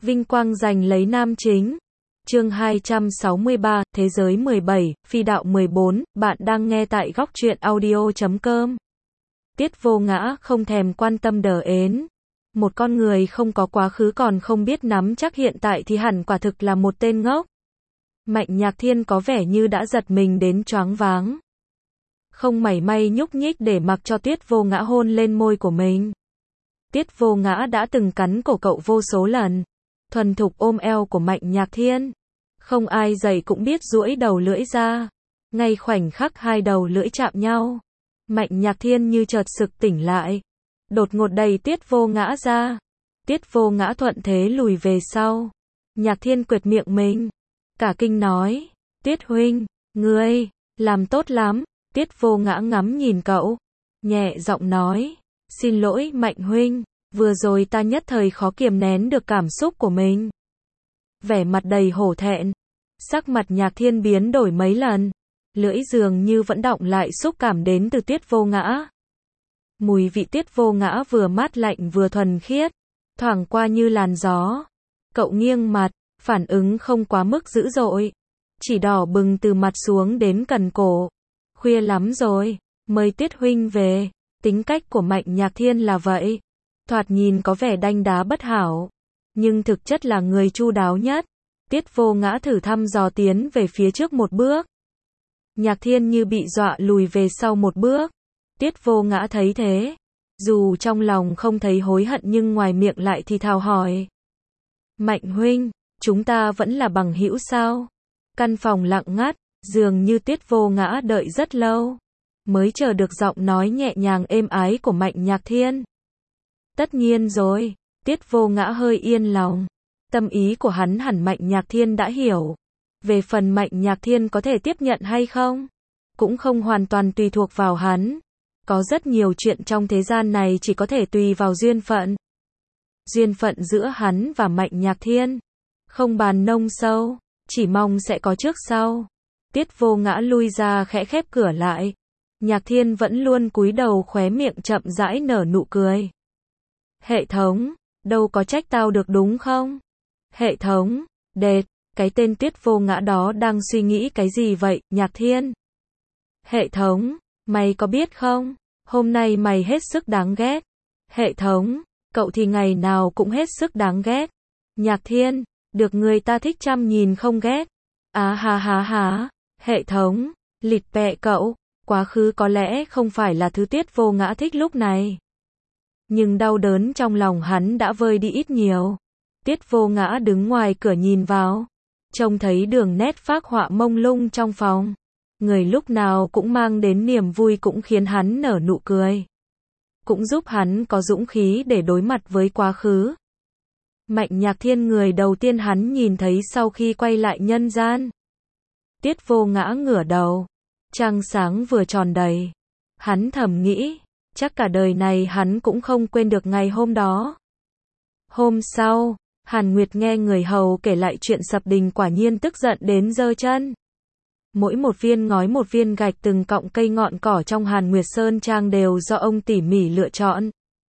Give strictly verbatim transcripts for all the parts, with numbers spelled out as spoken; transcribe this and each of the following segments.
Vinh quang giành lấy nam chính. Chương hai trăm sáu mươi ba, Thế giới mười bảy, Phi đạo mười bốn, bạn đang nghe tại góc truyện audio chấm com. Tiết Vô Ngã không thèm quan tâm đờ ến. Một con người không có quá khứ còn không biết nắm chắc hiện tại thì hẳn quả thực là một tên ngốc. Mạnh Nhạc Thiên có vẻ như đã giật mình đến choáng váng. Không mảy may nhúc nhích để mặc cho Tiết Vô Ngã hôn lên môi của mình. Tiết Vô Ngã đã từng cắn cổ cậu vô số lần. Thuần thục ôm eo của Mạnh Nhạc Thiên. Không ai dạy cũng biết duỗi đầu lưỡi ra. Ngay khoảnh khắc hai đầu lưỡi chạm nhau, Mạnh Nhạc Thiên như chợt sực tỉnh lại. Đột ngột đẩy Tiết Vô Ngã ra. Tiết Vô Ngã thuận thế lùi về sau. Nhạc Thiên quệt miệng mình. Cả kinh nói, Tiết huynh, ngươi, làm tốt lắm. Tiết Vô Ngã ngắm nhìn cậu. Nhẹ giọng nói, xin lỗi Mạnh huynh. Vừa rồi ta nhất thời khó kiềm nén được cảm xúc của mình. Vẻ mặt đầy hổ thẹn. Sắc mặt Nhạc Thiên biến đổi mấy lần. Lưỡi dường như vẫn đọng lại xúc cảm đến từ Tiết Vô Ngã. Mùi vị Tiết Vô Ngã vừa mát lạnh vừa thuần khiết. Thoảng qua như làn gió. Cậu nghiêng mặt, phản ứng không quá mức dữ dội. Chỉ đỏ bừng từ mặt xuống đến cần cổ. Khuya lắm rồi, mời Tiết huynh về. Tính cách của Mạnh Nhạc Thiên là vậy. Thoạt nhìn có vẻ đanh đá bất hảo, nhưng thực chất là người chu đáo nhất. Tiết Vô Ngã thử thăm dò tiến về phía trước một bước. Nhạc Thiên như bị dọa lùi về sau một bước. Tiết Vô Ngã thấy thế, dù trong lòng không thấy hối hận nhưng ngoài miệng lại thì thào hỏi. Mạnh huynh, chúng ta vẫn là bằng hữu sao? Căn phòng lặng ngắt, dường như Tiết Vô Ngã đợi rất lâu, mới chờ được giọng nói nhẹ nhàng êm ái của Mạnh Nhạc Thiên. Tất nhiên rồi, Tiết Vô Ngã hơi yên lòng. Tâm ý của hắn hẳn Mạnh Nhạc Thiên đã hiểu. Về phần Mạnh Nhạc Thiên có thể tiếp nhận hay không, cũng không hoàn toàn tùy thuộc vào hắn. Có rất nhiều chuyện trong thế gian này chỉ có thể tùy vào duyên phận. Duyên phận giữa hắn và Mạnh Nhạc Thiên. Không bàn nông sâu, chỉ mong sẽ có trước sau. Tiết Vô Ngã lui ra khẽ khép cửa lại. Nhạc Thiên vẫn luôn cúi đầu khóe miệng chậm rãi nở nụ cười. Hệ thống, đâu có trách tao được đúng không? Hệ thống, đệt, cái tên Tiết Vô Ngã đó đang suy nghĩ cái gì vậy, Nhạc Thiên? Hệ thống, mày có biết không? Hôm nay mày hết sức đáng ghét. Hệ thống, cậu thì ngày nào cũng hết sức đáng ghét. Nhạc Thiên, được người ta thích chăm nhìn không ghét. Á ha ha ha, hệ thống, lịt bẹ cậu, quá khứ có lẽ không phải là thứ Tiết Vô Ngã thích lúc này. Nhưng đau đớn trong lòng hắn đã vơi đi ít nhiều. Tiết Vô Ngã đứng ngoài cửa nhìn vào, trông thấy đường nét phác họa mông lung trong phòng. Người lúc nào cũng mang đến niềm vui cũng khiến hắn nở nụ cười. Cũng giúp hắn có dũng khí để đối mặt với quá khứ. Mạnh Nhạc Thiên người đầu tiên hắn nhìn thấy sau khi quay lại nhân gian. Tiết Vô Ngã ngửa đầu. Trăng sáng vừa tròn đầy. Hắn thầm nghĩ, chắc cả đời này hắn cũng không quên được ngày hôm đó. Hôm sau, Hàn Nguyệt nghe người hầu kể lại chuyện Sập Đình quả nhiên tức giận đến giơ chân. Mỗi một viên ngói một viên gạch từng cọng cây ngọn cỏ trong Hàn Nguyệt Sơn Trang đều do ông tỉ mỉ lựa chọn.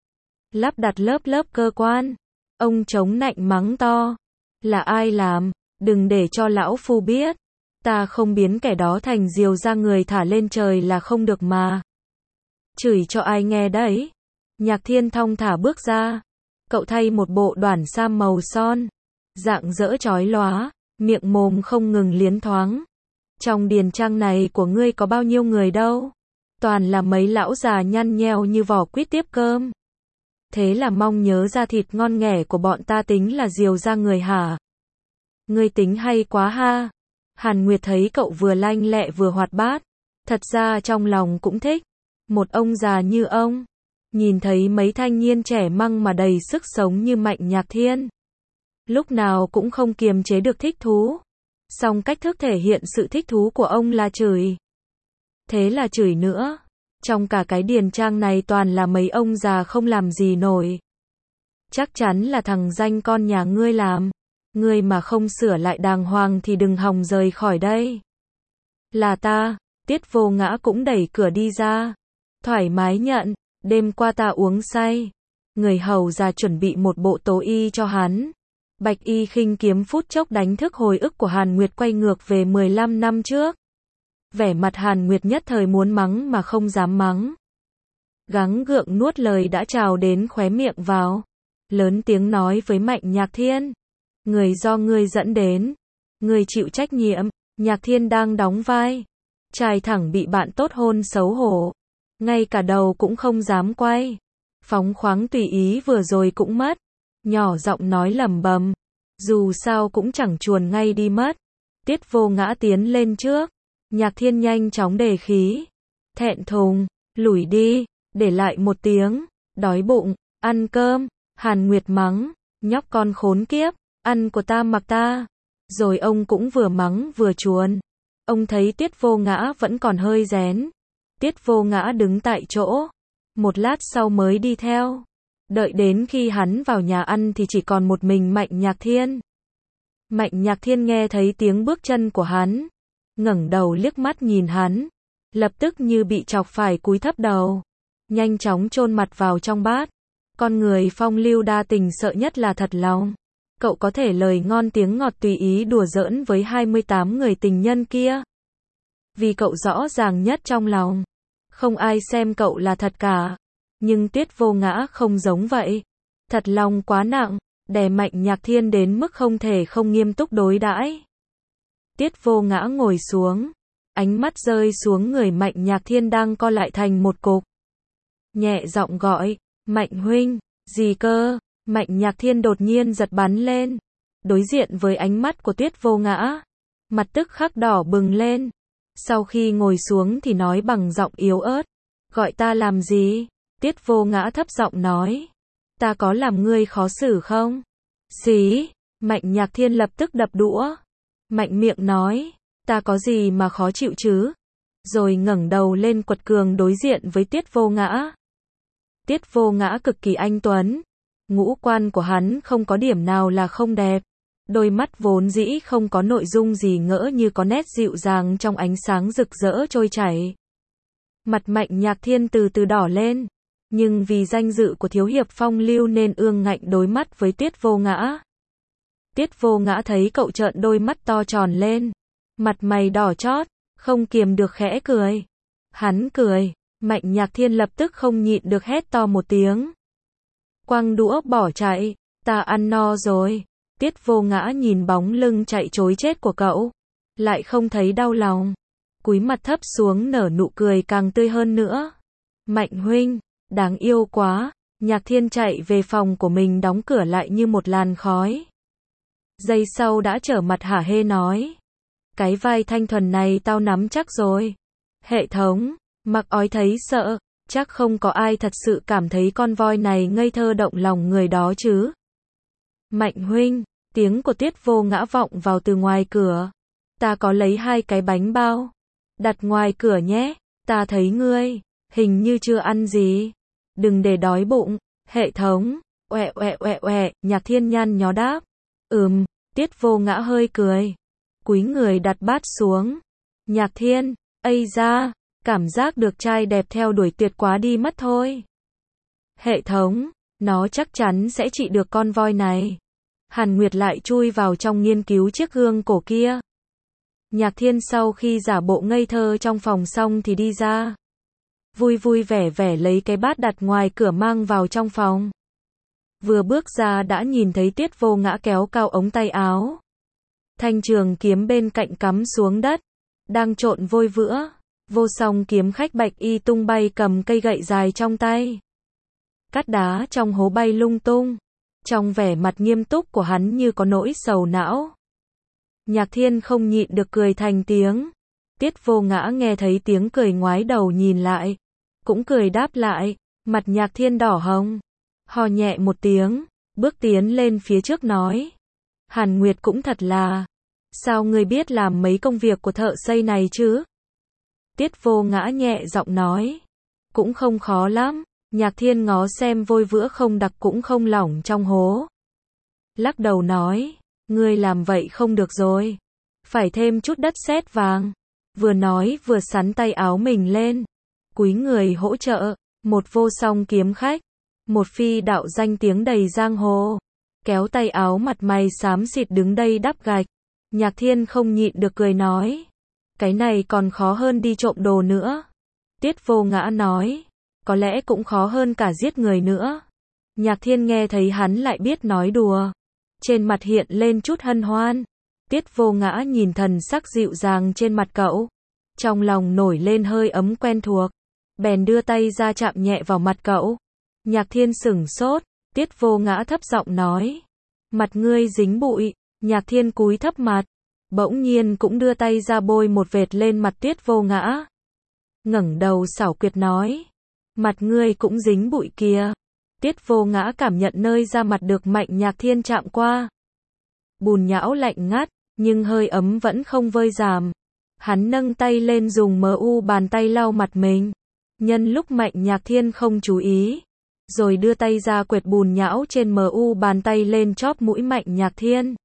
Lắp đặt lớp lớp cơ quan. Ông chống nạnh mắng to. Là ai làm? Đừng để cho lão phu biết. Ta không biến kẻ đó thành diều ra người thả lên trời là không được mà. Chửi cho ai nghe đấy? Nhạc Thiên thong thả bước ra. Cậu thay một bộ đoản sam màu son. Rạng rỡ chói lóa. Miệng mồm không ngừng liến thoáng. Trong điền trang này của ngươi có bao nhiêu người đâu? Toàn là mấy lão già nhăn nheo như vỏ quýt tiếp cơm. Thế là mong nhớ ra thịt ngon nghẻ của bọn ta tính là diều ra người hả? Ngươi tính hay quá ha. Hàn Nguyệt thấy cậu vừa lanh lẹ vừa hoạt bát. Thật ra trong lòng cũng thích. Một ông già như ông. Nhìn thấy mấy thanh niên trẻ măng mà đầy sức sống như Mạnh Nhạc Thiên. Lúc nào cũng không kiềm chế được thích thú. Song cách thức thể hiện sự thích thú của ông là chửi. Thế là chửi nữa. Trong cả cái điền trang này toàn là mấy ông già không làm gì nổi. Chắc chắn là thằng danh con nhà ngươi làm. Ngươi mà không sửa lại đàng hoàng thì đừng hòng rời khỏi đây. Là ta. Tiết Vô Ngã cũng đẩy cửa đi ra. Thoải mái nhận. Đêm qua ta uống say. Người hầu già chuẩn bị một bộ tố y cho hắn. Bạch y khinh kiếm phút chốc đánh thức hồi ức của Hàn Nguyệt quay ngược về mười lăm năm trước. Vẻ mặt Hàn Nguyệt nhất thời muốn mắng mà không dám mắng. Gắng gượng nuốt lời đã trào đến khóe miệng vào. Lớn tiếng nói với Mạnh Nhạc Thiên. Người do ngươi dẫn đến. Ngươi chịu trách nhiệm. Nhạc Thiên đang đóng vai. Trai thẳng bị bạn tốt hôn xấu hổ. Ngay cả đầu cũng không dám quay. Phóng khoáng tùy ý vừa rồi cũng mất. Nhỏ giọng nói lẩm bẩm. Dù sao cũng chẳng chuồn ngay đi mất. Tiết Vô Ngã tiến lên trước. Nhạc Thiên nhanh chóng đề khí. Thẹn thùng. Lủi đi. Để lại một tiếng. Đói bụng. Ăn cơm. Hàn Nguyệt mắng. Nhóc con khốn kiếp. Ăn của ta mặc ta. Rồi ông cũng vừa mắng vừa chuồn. Ông thấy Tiết Vô Ngã vẫn còn hơi rén. Tiết Vô Ngã đứng tại chỗ. Một lát sau mới đi theo. Đợi đến khi hắn vào nhà ăn thì chỉ còn một mình Mạnh Nhạc Thiên. Mạnh Nhạc Thiên nghe thấy tiếng bước chân của hắn. Ngẩng đầu liếc mắt nhìn hắn. Lập tức như bị chọc phải cúi thấp đầu. Nhanh chóng chôn mặt vào trong bát. Con người phong lưu đa tình sợ nhất là thật lòng. Cậu có thể lời ngon tiếng ngọt tùy ý đùa giỡn với hai mươi tám người tình nhân kia. Vì cậu rõ ràng nhất trong lòng. Không ai xem cậu là thật cả. Nhưng Tiết Vô Ngã không giống vậy. Thật lòng quá nặng, đè Mạnh Nhạc Thiên đến mức không thể không nghiêm túc đối đãi. Tiết Vô Ngã ngồi xuống. Ánh mắt rơi xuống người Mạnh Nhạc Thiên đang co lại thành một cục. Nhẹ giọng gọi. Mạnh huynh. Gì cơ? Mạnh Nhạc Thiên đột nhiên giật bắn lên. Đối diện với ánh mắt của Tiết Vô Ngã. Mặt tức khắc đỏ bừng lên. Sau khi ngồi xuống thì nói bằng giọng yếu ớt. Gọi ta làm gì? Tiết Vô Ngã thấp giọng nói. Ta có làm ngươi khó xử không? Xí. Mạnh Nhạc Thiên lập tức đập đũa. Mạnh miệng nói. Ta có gì mà khó chịu chứ? Rồi ngẩng đầu lên quật cường đối diện với Tiết Vô Ngã. Tiết Vô Ngã cực kỳ anh tuấn. Ngũ quan của hắn không có điểm nào là không đẹp. Đôi mắt vốn dĩ không có nội dung gì ngỡ như có nét dịu dàng trong ánh sáng rực rỡ trôi chảy. Mặt Mạnh Nhạc Thiên từ từ đỏ lên. Nhưng vì danh dự của thiếu hiệp phong lưu nên ương ngạnh đối mắt với Tiết Vô Ngã. Tiết Vô Ngã thấy cậu trợn đôi mắt to tròn lên. Mặt mày đỏ chót, không kiềm được khẽ cười. Hắn cười, Mạnh Nhạc Thiên lập tức không nhịn được hét to một tiếng. Quăng đũa bỏ chạy, ta ăn no rồi. Tiết Vô Ngã nhìn bóng lưng chạy trối chết của cậu. Lại không thấy đau lòng. Cúi mặt thấp xuống nở nụ cười càng tươi hơn nữa. Mạnh huynh, đáng yêu quá. Nhạc Thiên chạy về phòng của mình đóng cửa lại như một làn khói. Giây sau đã trở mặt hả hê nói. Cái vai thanh thuần này tao nắm chắc rồi. Hệ thống, Mặc Ói thấy sợ. Chắc không có ai thật sự cảm thấy con voi này ngây thơ động lòng người đó chứ. Mạnh huynh, tiếng của Tiết Vô Ngã vọng vào từ ngoài cửa. Ta có lấy hai cái bánh bao. Đặt ngoài cửa nhé. Ta thấy ngươi, hình như chưa ăn gì. Đừng để đói bụng. Hệ thống, oẹ oẹ oẹ oẹ, Nhạc Thiên nhăn nhó đáp. Ừm, Tiết Vô Ngã hơi cười. Cúi người đặt bát xuống. Nhạc Thiên, ây da, cảm giác được trai đẹp theo đuổi tuyệt quá đi mất thôi. Hệ thống, nó chắc chắn sẽ trị được con voi này. Hàn Nguyệt lại chui vào trong nghiên cứu chiếc gương cổ kia. Nhạc Thiên sau khi giả bộ ngây thơ trong phòng xong thì đi ra. Vui vui vẻ vẻ lấy cái bát đặt ngoài cửa mang vào trong phòng. Vừa bước ra đã nhìn thấy Tiết Vô Ngã kéo cao ống tay áo. Thanh trường kiếm bên cạnh cắm xuống đất. Đang trộn vôi vữa. Vô Song kiếm khách bạch y tung bay cầm cây gậy dài trong tay. Cát đá trong hố bay lung tung. Trong vẻ mặt nghiêm túc của hắn như có nỗi sầu não. Nhạc Thiên không nhịn được cười thành tiếng. Tiết Vô Ngã nghe thấy tiếng cười ngoái đầu nhìn lại. Cũng cười đáp lại. Mặt Nhạc Thiên đỏ hồng. Hò nhẹ một tiếng. Bước tiến lên phía trước nói. Hàn Nguyệt cũng thật là. Sao ngươi biết làm mấy công việc của thợ xây này chứ? Tiết Vô Ngã nhẹ giọng nói. Cũng không khó lắm. Nhạc Thiên ngó xem vôi vữa không đặc cũng không lỏng trong hố. Lắc đầu nói. Ngươi làm vậy không được rồi. Phải thêm chút đất sét vàng. Vừa nói vừa sắn tay áo mình lên. Cúi người hỗ trợ. Một Vô Song kiếm khách. Một phi đạo danh tiếng đầy giang hồ. kéo tay áo mặt mày xám xịt đứng đây đắp gạch. Nhạc Thiên không nhịn được cười nói. Cái này còn khó hơn đi trộm đồ nữa. Tiết Vô Ngã nói. Có lẽ cũng khó hơn cả giết người nữa. Nhạc Thiên nghe thấy hắn lại biết nói đùa. Trên mặt hiện lên chút hân hoan. Tiết Vô Ngã nhìn thần sắc dịu dàng trên mặt cậu. Trong lòng nổi lên hơi ấm quen thuộc. Bèn đưa tay ra chạm nhẹ vào mặt cậu. Nhạc Thiên sửng sốt. Tiết Vô Ngã thấp giọng nói. Mặt ngươi dính bụi. Nhạc Thiên cúi thấp mặt. Bỗng nhiên cũng đưa tay ra bôi một vệt lên mặt Tiết Vô Ngã. Ngẩng đầu xảo quyệt nói. Mặt ngươi cũng dính bụi kìa. Tiết Vô Ngã cảm nhận nơi da mặt được Mạnh Nhạc Thiên chạm qua. Bùn nhão lạnh ngắt, nhưng hơi ấm vẫn không vơi giảm. Hắn nâng tay lên dùng mờ u bàn tay lau mặt mình. Nhân lúc Mạnh Nhạc Thiên không chú ý. Rồi đưa tay ra quệt bùn nhão trên mờ u bàn tay lên chóp mũi Mạnh Nhạc Thiên.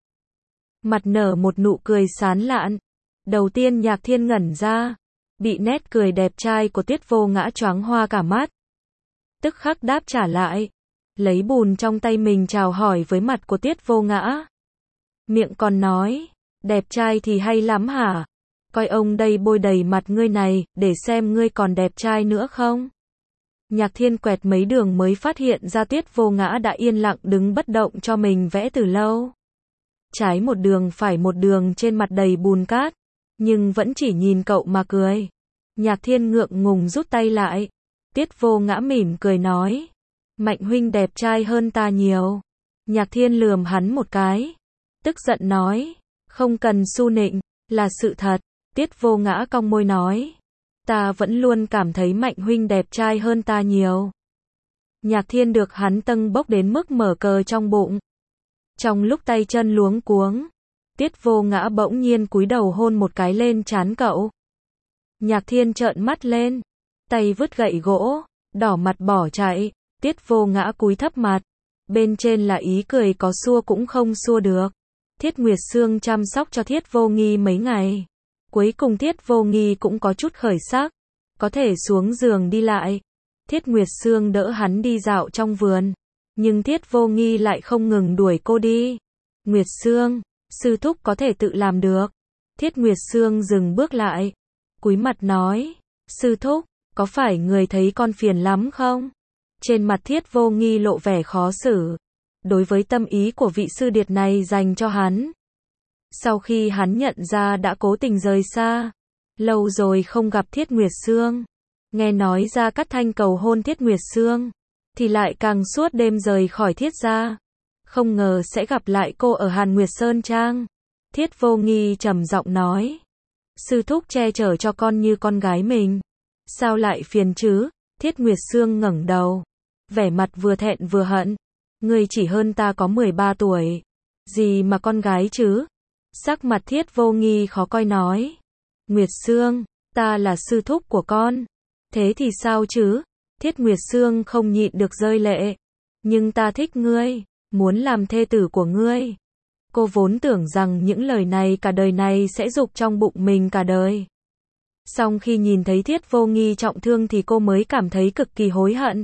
Mặt nở một nụ cười sán lạn. Đầu tiên Nhạc Thiên ngẩn ra. Bị nét cười đẹp trai của Tiết Vô Ngã choáng hoa cả mắt. Tức khắc đáp trả lại. Lấy bùn trong tay mình chào hỏi với mặt của Tiết Vô Ngã. Miệng còn nói. Đẹp trai thì hay lắm hả? Coi ông đây bôi đầy mặt ngươi này, để xem ngươi còn đẹp trai nữa không? Nhạc Thiên quẹt mấy đường mới phát hiện ra Tiết Vô Ngã đã yên lặng đứng bất động cho mình vẽ từ lâu. Trái một đường phải một đường trên mặt đầy bùn cát. Nhưng vẫn chỉ nhìn cậu mà cười. Nhạc Thiên ngượng ngùng rút tay lại. Tiết Vô Ngã mỉm cười nói. Mạnh huynh đẹp trai hơn ta nhiều. Nhạc Thiên lườm hắn một cái. Tức giận nói. Không cần su nịnh, là sự thật. Tiết Vô Ngã cong môi nói. Ta vẫn luôn cảm thấy Mạnh huynh đẹp trai hơn ta nhiều. Nhạc Thiên được hắn tâng bốc đến mức mở cờ trong bụng. Trong lúc tay chân luống cuống. Tiết Vô Ngã bỗng nhiên cúi đầu hôn một cái lên trán cậu. Nhạc Thiên trợn mắt lên. Tay vứt gậy gỗ. Đỏ mặt bỏ chạy. Tiết Vô Ngã cúi thấp mặt. Bên trên là ý cười có xua cũng không xua được. Thiết Nguyệt Sương chăm sóc cho Thiết Vô Nghi mấy ngày. Cuối cùng Thiết Vô Nghi cũng có chút khởi sắc. Có thể xuống giường đi lại. Thiết Nguyệt Sương đỡ hắn đi dạo trong vườn. Nhưng Thiết Vô Nghi lại không ngừng đuổi cô đi. Nguyệt Sương, sư thúc có thể tự làm được. Thiết Nguyệt Sương dừng bước lại. Cúi mặt nói. Sư thúc, có phải người thấy con phiền lắm không? Trên mặt Thiết Vô Nghi lộ vẻ khó xử. Đối với tâm ý của vị sư điệt này dành cho hắn. Sau khi hắn nhận ra đã cố tình rời xa. Lâu rồi không gặp Thiết Nguyệt Sương. Nghe nói Gia Cát Thanh cầu hôn Thiết Nguyệt Sương. Thì lại càng suốt đêm rời khỏi Thiết gia. Không ngờ sẽ gặp lại cô ở Hàn Nguyệt Sơn Trang. Thiết Vô Nghi trầm giọng nói. Sư thúc che chở cho con như con gái mình. Sao lại phiền chứ? Thiết Nguyệt Sương ngẩng đầu. Vẻ mặt vừa thẹn vừa hận. Ngươi chỉ hơn ta có mười ba tuổi. Gì mà con gái chứ? Sắc mặt Thiết Vô Nghi khó coi nói. Nguyệt Sương, ta là sư thúc của con. Thế thì sao chứ? Thiết Nguyệt Sương không nhịn được rơi lệ. Nhưng ta thích ngươi, muốn làm thê tử của ngươi. Cô vốn tưởng rằng những lời này cả đời này sẽ dục trong bụng mình cả đời. Song khi nhìn thấy Thiết Vô Nghi trọng thương thì cô mới cảm thấy cực kỳ hối hận.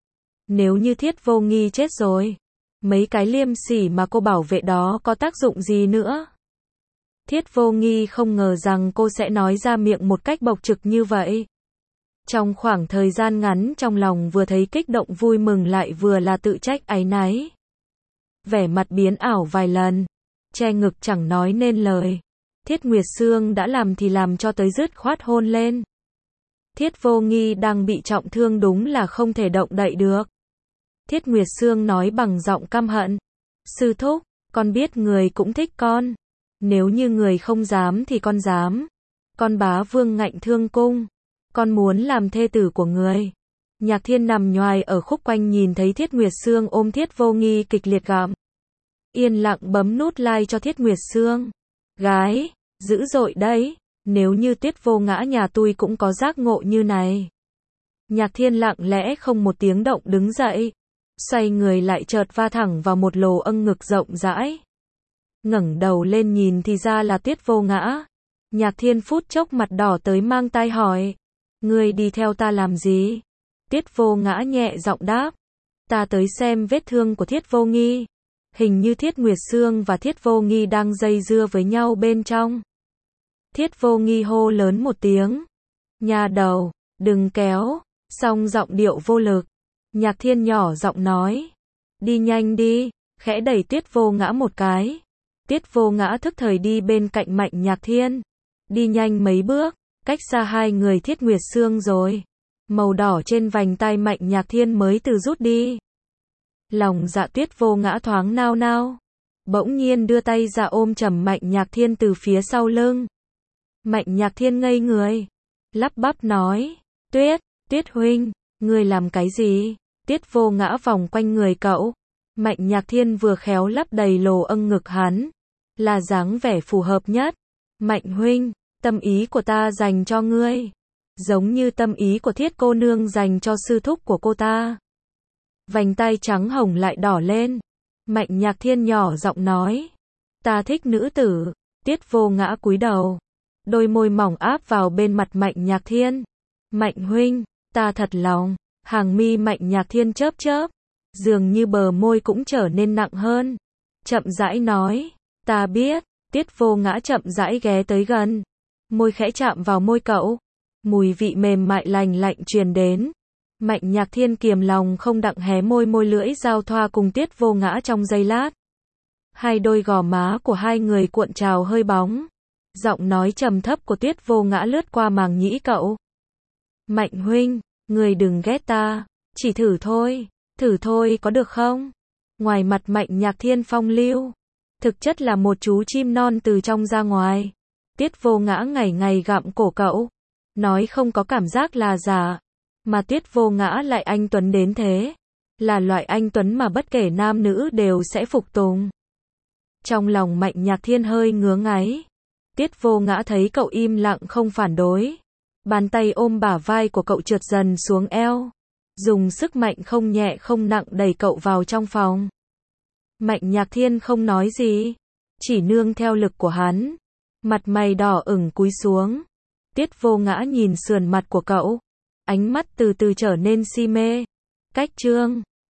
Nếu như Thiết Vô Nghi chết rồi, mấy cái liêm sỉ mà cô bảo vệ đó có tác dụng gì nữa? Thiết Vô Nghi không ngờ rằng cô sẽ nói ra miệng một cách bộc trực như vậy. Trong khoảng thời gian ngắn trong lòng vừa thấy kích động vui mừng lại vừa là tự trách áy náy. Vẻ mặt biến ảo vài lần, che ngực chẳng nói nên lời. Thiết Nguyệt Sương đã làm thì làm cho tới dứt khoát hôn lên. Thiết Vô Nghi đang bị trọng thương đúng là không thể động đậy được. Thiết Nguyệt Sương nói bằng giọng căm hận. Sư thúc, con biết người cũng thích con. Nếu như người không dám thì con dám. Con bá vương ngạnh thương cung. Con muốn làm thê tử của người. Nhạc Thiên nằm nhoài ở khúc quanh nhìn thấy Thiết Nguyệt Sương ôm Thiết Vô Nghi kịch liệt gặm. Yên lặng bấm nút like cho Thiết Nguyệt Sương. Gái, dữ dội đấy. Nếu như Tiết Vô Ngã nhà tôi cũng có giác ngộ như này. Nhạc Thiên lặng lẽ không một tiếng động đứng dậy. Xoay người lại chợt va thẳng vào một lồ âng ngực rộng rãi. Ngẩng đầu lên nhìn thì ra là Tiết Vô Ngã. Nhạc Thiên phút chốc mặt đỏ tới mang tai hỏi. Ngươi đi theo ta làm gì? Tiết Vô Ngã nhẹ giọng đáp. Ta tới xem vết thương của Thiết Vô Nghi. Hình như Thiết Nguyệt Sương và Thiết Vô Nghi đang dây dưa với nhau bên trong. Thiết Vô Nghi hô lớn một tiếng. Nhà đầu, đừng kéo, song giọng điệu vô lực. Nhạc Thiên nhỏ giọng nói. Đi nhanh đi, khẽ đẩy Tiết Vô Ngã một cái. Tiết Vô Ngã thức thời đi bên cạnh Mạnh Nhạc Thiên. Đi nhanh mấy bước, cách xa hai người Thiết Nguyệt Sương rồi. Màu đỏ trên vành tai Mạnh Nhạc Thiên mới từ rút đi. Lòng dạ Tiết Vô Ngã thoáng nao nao. Bỗng nhiên đưa tay ra ôm chầm Mạnh Nhạc Thiên từ phía sau lưng. Mạnh Nhạc Thiên ngây người. Lắp bắp nói. Tuyết, Tiết huynh, ngươi làm cái gì? Tiết Vô Ngã vòng quanh người cậu. Mạnh Nhạc Thiên vừa khéo lắp đầy lồ âng ngực hắn. Là dáng vẻ phù hợp nhất. Mạnh huynh, tâm ý của ta dành cho ngươi. Giống như tâm ý của Thiết cô nương dành cho sư thúc của cô ta. Vành tay trắng hồng lại đỏ lên. Mạnh Nhạc Thiên nhỏ giọng nói. Ta thích nữ tử. Tiết Vô Ngã cúi đầu. Đôi môi mỏng áp vào bên mặt Mạnh Nhạc Thiên. Mạnh huynh, ta thật lòng. Hàng mi Mạnh Nhạc Thiên chớp chớp. Dường như bờ môi cũng trở nên nặng hơn. Chậm rãi nói. Ta biết. Tiết Vô Ngã chậm rãi ghé tới gần. Môi khẽ chạm vào môi cậu. Mùi vị mềm mại lành lạnh truyền đến. Mạnh Nhạc Thiên kiềm lòng không đặng hé môi môi lưỡi giao thoa cùng Tiết Vô Ngã trong giây lát. Hai đôi gò má của hai người cuộn trào hơi bóng. Giọng nói trầm thấp của Tiết Vô Ngã lướt qua màng nhĩ cậu. Mạnh huynh, người đừng ghét ta. Chỉ thử thôi. Thử thôi có được không? Ngoài mặt Mạnh Nhạc Thiên phong lưu. Thực chất là một chú chim non từ trong ra ngoài. Tiết Vô Ngã ngày ngày gặm cổ cậu. Nói không có cảm giác là giả. Mà Tiết Vô Ngã lại anh tuấn đến thế. Là loại anh tuấn mà bất kể nam nữ đều sẽ phục tùng. Trong lòng Mạnh Nhạc Thiên hơi ngứa ngáy. Tiết Vô Ngã thấy cậu im lặng không phản đối. Bàn tay ôm bả vai của cậu trượt dần xuống eo. Dùng sức mạnh không nhẹ không nặng đẩy cậu vào trong phòng. Mạnh Nhạc Thiên không nói gì. Chỉ nương theo lực của hắn. Mặt mày đỏ ửng cúi xuống. Tiết Vô Ngã nhìn sườn mặt của cậu. Ánh mắt từ từ trở nên si mê. Cách chương